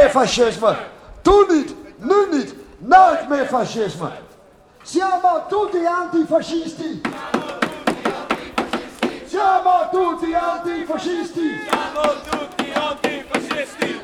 fascisme. Toen niet, nu niet, nooit meer fascisme. Siamo tutti antifascisti. Siamo tutti antifascisti. Siamo tutti antifascisti.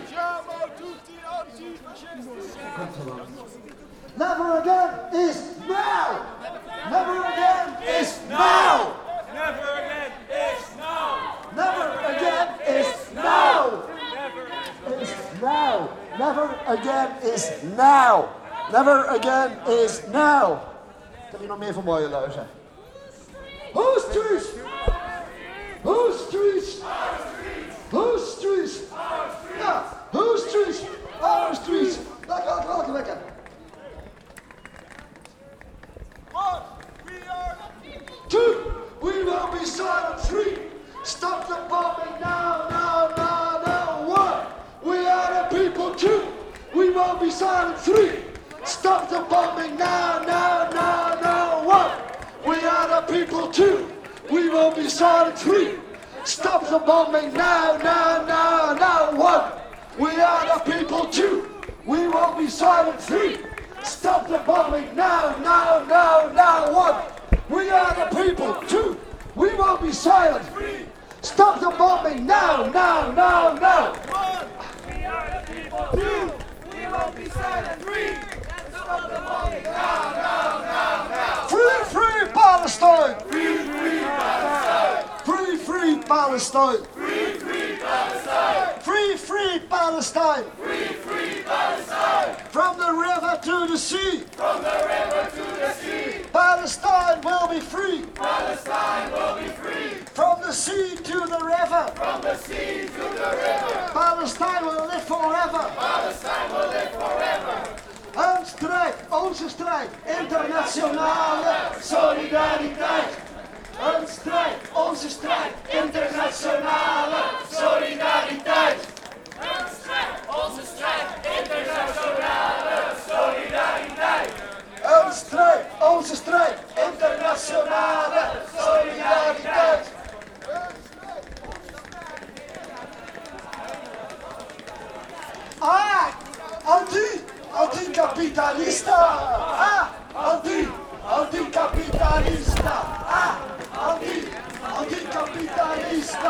Never again is now. Never again is now. Never again is now. Never again is now. Is now. Never again is now. Never again is now. Ik heb hier nog meer van mooie leuzen. Whose streets? Whose streets? Whose streets? Ja, whose streets? Our streets. Lekker. One, we are the people. Two, we will be silent. Three, stop the bombing now. One, we are the people. Two, we will be silent. Three, stop the bombing now. One, we are the people. Two, we will be silent. Three, stop the bombing now. One, we are the people. Two, we will be silent. Three, stop the bombing now. One, we are the people. Two, we won't be silent. Stop the bombing now. One, we are the people. Two, we won't be silent. Three, stop the bombing now. Free Palestine. Free Palestine. Free Palestine. Free Palestine. Free Palestine. Free Palestine. From the river to the sea. From the river to the sea. Palestine will be free. Palestine will be free. From the sea to the river. From the sea to the river. Palestine will live forever. Palestine will live forever. Een strijd, onze strijd, internationale solidariteit. Een strijd, onze strijd, internationale solidariteit. Een strijd, onze strijd, internationale solidariteit. Een strijd, onze strijd, internationale solidariteit. Anticapitalista! Anticapitalista! Anticapitalista!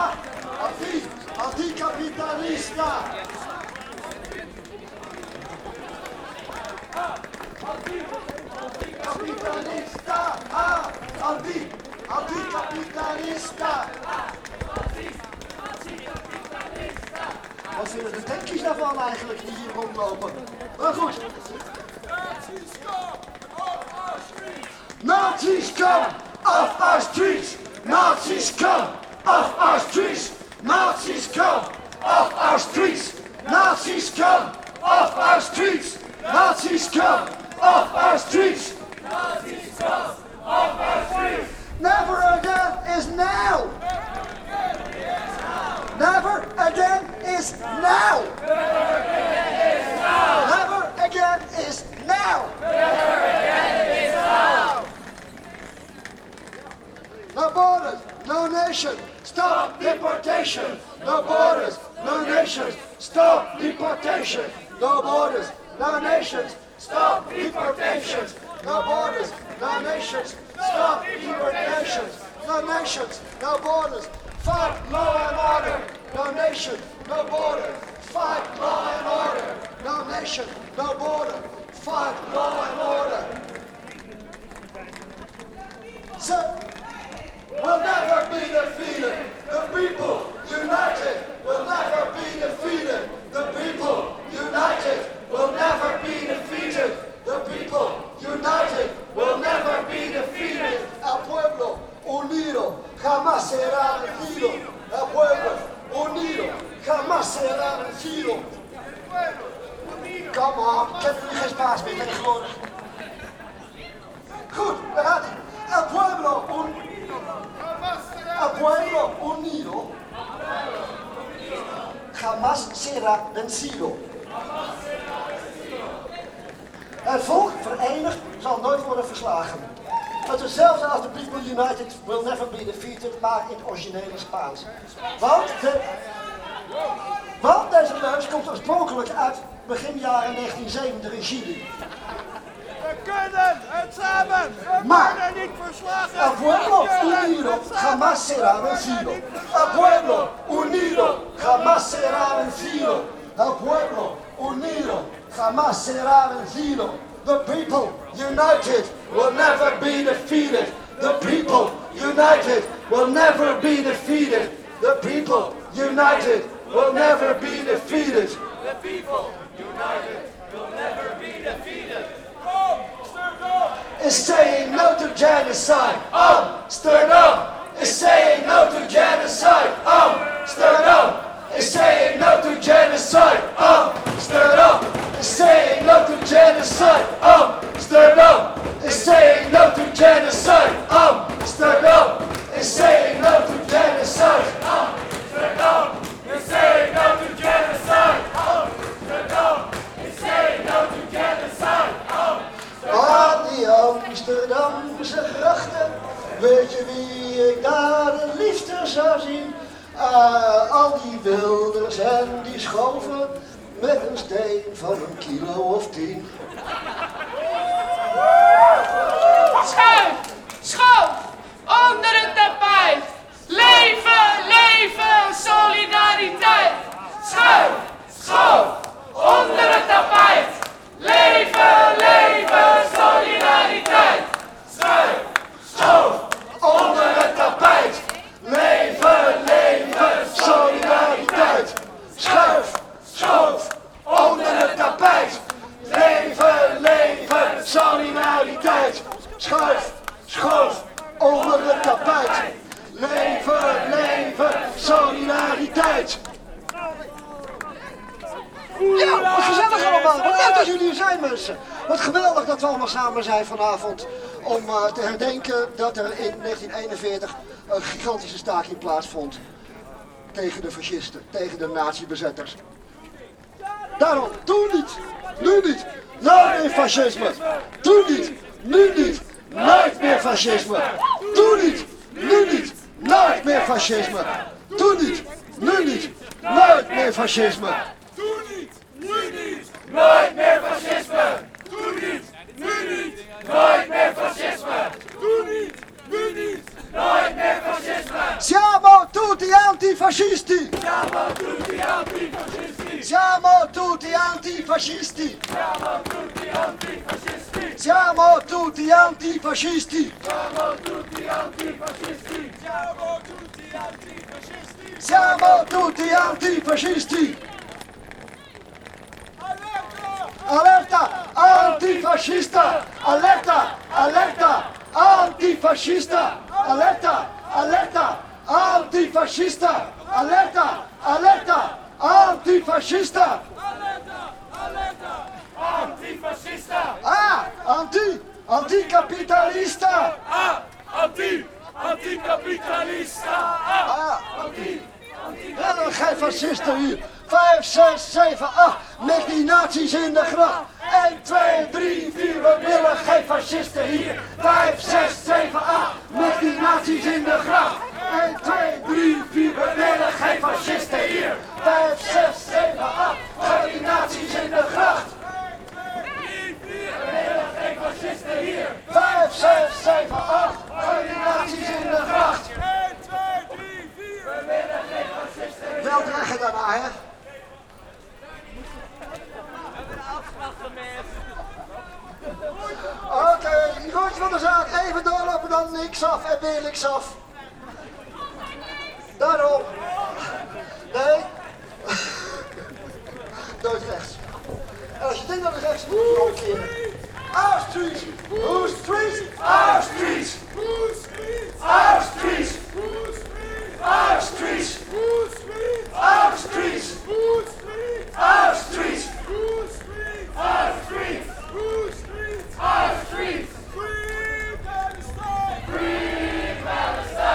Anticapitalista! Anticapitalista! Wat vinden de tankies daarvan eigenlijk die hier rondlopen? Maar goed. Nazis come off our streets! Nazis come off our streets! Nazis come off our streets! Nazis come off our streets! Nazis come off our streets! Nazis come off our streets. Never again is now! Never again is now! Never again is now. Never again is now! Never again is now. No borders, no nation, stop deportation! No borders, no nations, stop deportation! No borders, no nations, stop deportations! No borders, no nations, stop deportations! No nations, no borders, fight law and order! No nation, no border, fight law and order! No nation, no border, fight law and order! So, we'll never be defeated. The people united will never be defeated. The people united will never be defeated. The people united will never be defeated. El pueblo unido jamás será vencido. El pueblo unido jamás será vencido. Come on, ik heb nu geen spaas meer tegenwoordig. Goed, daar gaat hij. El pueblo unido jamás será vencido. Het volk verenigd zal nooit worden verslagen. Het is hetzelfde als de People United will never be defeated, maar in het originele Spaans. Want Want deze leus komt oorspronkelijk uit begin jaren 1970 in Chili. We kunnen het samen! We Maar worden niet verslagen! el pueblo unido jamás será vencido. El pueblo unido jamás será vencido. El pueblo unido jamás será vencido. The people united will never be defeated. The people united will never be defeated. The people united will never be defeated. The people united will never be defeated. Is saying no to genocide. Amsterdam is saying no to genocide. Amsterdam is saying no to genocide. Amsterdam is saying no to genocide. Amsterdam is saying no to genocide. Amsterdam is saying no to genocide. Amsterdam is saying no to genocide. Amsterdam is saying no to genocide. Aan die Amsterdamse grachten, weet je wie ik daar de liefste zou zien? Al die wilders en die schoven met een steen van 1 kilo of 10. Schuif, schoof, onder het tapijt. Leven, leven, solidariteit. Schuif, schoof, onder het tapijt. Leven, leven, solidariteit. Schuif, schoof, onder het tapijt. Leven, leven, solidariteit. Schuif, schoof, onder het tapijt. Leven, leven, solidariteit. Schuif, schoof, onder het tapijt. Leven, leven, solidariteit. Ja, wat gezellig allemaal. Wat leuk dat jullie er zijn, mensen. Wat geweldig dat we allemaal samen zijn vanavond om te herdenken dat er in 1941 een gigantische staking plaatsvond tegen de fascisten, tegen de nazi-bezetters. Daarom, toen niet, nu niet, nooit meer fascisme. Toen niet, nu niet, nooit meer fascisme. Toen niet, nu niet, nooit meer fascisme. Toen niet, nu niet, nooit meer fascisme. Doe niet, nu niet, nooit meer fascisme. Doe niet, nu niet, nooit meer fascisme. Doe niet, nu niet, nooit meer fascisme. Siamo tutti antifascisti! Siamo tutti antifascisti. Siamo tutti antifascisti! Siamo tutti antifascisti. Siamo tutti antifascisti! Siamo tutti antifascisti. Siamo tutti antifascisti. Siamo tutti antifascisti! Alerta! Antifascista! Alerta! Alerta! Antifascista! Alerta! Alerta! Antifascista! Alerta! Alerta! Antifascista! Alerta, alerta, antifascista. Anticapitalista! Anticapitalista. Ja, dan gij fascisten hier. 5, 6, 7, 8, met die nazi's in de gracht. 1, 2, 3, 4, we willen geen fascisten hier. 5, 6, 7, 8, met die nazi's in de gracht. 1, 2, 3, 4, we willen geen fascisten hier. 5, 6, 7, 8, met die nazi's in de gracht. 5, 6, 7, 8, met die nazi's in de gracht. 1, 2, 3, 4. We willen geen fascisten. Wel dragen daarna, hè? Oké, rondje van de zaak, even doorlopen, dan links af en weer links af. Daarom. Nee. Nooit rechts. En als je denkt dat het rechts moet, moet je omkeren. Our streets! Whose streets? Our streets! Whose streets? Our streets! Whose streets? Our streets! Whose streets? Our streets! Whose streets? Our streets! Whose streets? Our streets! Whose streets? Our streets! Free Palestine! Free Palestine!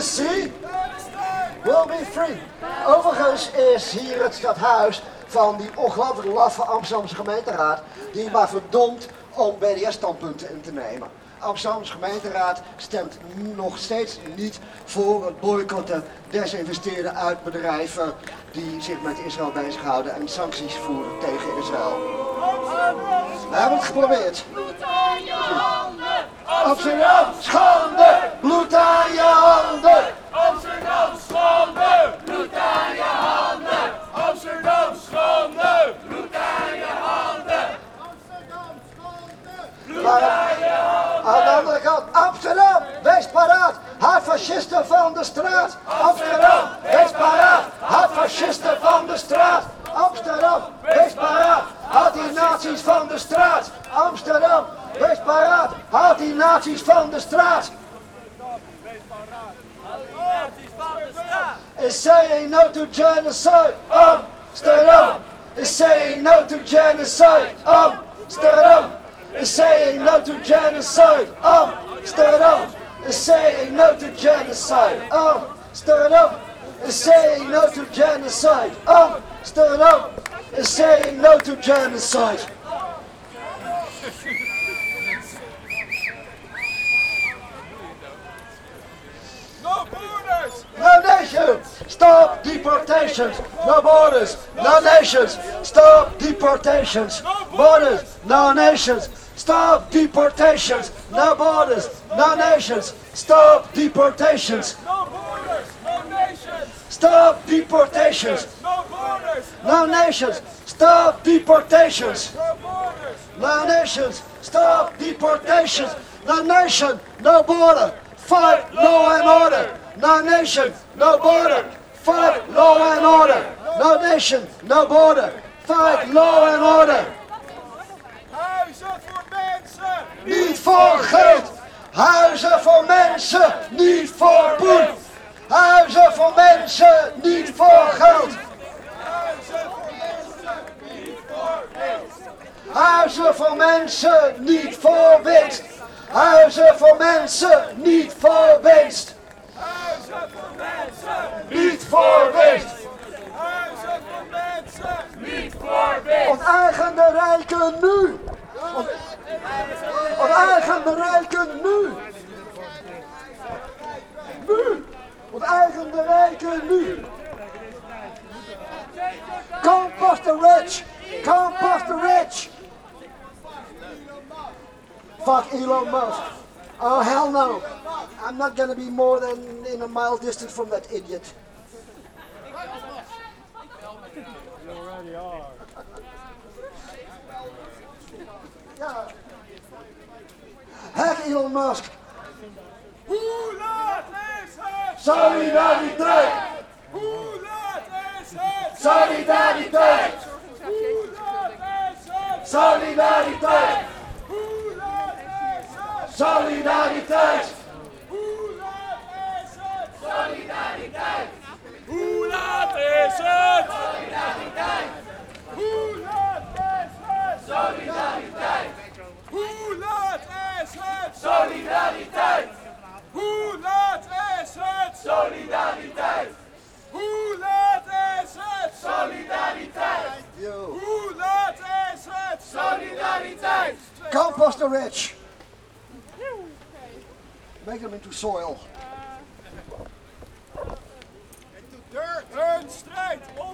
sea will be free. Overigens is hier het stadhuis van die ongelooflijk laffe Amsterdamse gemeenteraad die maar verdomd om BDS-standpunten in te nemen. Amsterdamse gemeenteraad stemt nog steeds niet voor het boycotten, desinvesteren uit bedrijven die zich met Israël bezighouden en sancties voeren tegen Israël. We hebben het geprobeerd. Amsterdam, schande, bloed aan je handen. Amsterdam, schande, bloed aan je handen. Amsterdam, schande, bloed aan je handen. Amsterdam, schande, bloed aan je handen. Aan de andere kant, Amsterdam, wees paraat, haat fascisten van de straat. Amsterdam, wees paraat, haat fascisten van de straat. Amsterdam, wees paraat, haat die nazi's van de straat. Amsterdam, wees paraat, haat die nazi's van de straat. Is saying no to genocide. Amsterdam is saying no to genocide. Amsterdam is saying no to genocide. Amsterdam is saying no to genocide. Amsterdam is saying no to genocide. Amsterdam is saying no to genocide. No borders! No nations, stop deportations. No borders, no nations, stop deportations. Borders, no nations, stop deportations. No borders, no nations, stop deportations. No borders! No nations! Stop deportations. No borders! No nations, stop deportations. No borders! No nations, stop deportations. No nation, no border. Fight law and order. No nation, no border. Fight law and order. No nation, no border. Fight law and order. Huizen voor mensen! Niet voor geld. Huizen voor mensen, niet voor poen. Huizen voor mensen, niet voor geld. Huizen voor mensen, niet voor winst! Huizen voor mensen, niet voor winst. Huizen voor mensen, niet voor winst. Huizen voor mensen! Niet voor winst. Huizen voor mensen! Niet voor winst! Onteigen de rijken nu. Onteigen de rijken nu. Nu. Onteigen de rijken nu. Compass the rich. Compass the rich. Fuck Elon Musk. Oh hell no. I'm not gonna be more than in a mile distance from that idiot. Ja. Hack Elon Musk. Hoe laat is het? Solidariteit. Hoe laat is het? Solidariteit. Hoe laat is het? Solidariteit. Hoe laat is het? Solidariteit. Hoe laat is het? Solidariteit. Hoe laat is het? Solidariteit. Hoe laat is het? Solidariteit. Hoe laat is het? Solidariteit. Hoe laat is het? Solidariteit. Hoe laat is het? Solidariteit. Yo. Hoe laat is het? Solidariteit. Compass the rich. Make them into soil.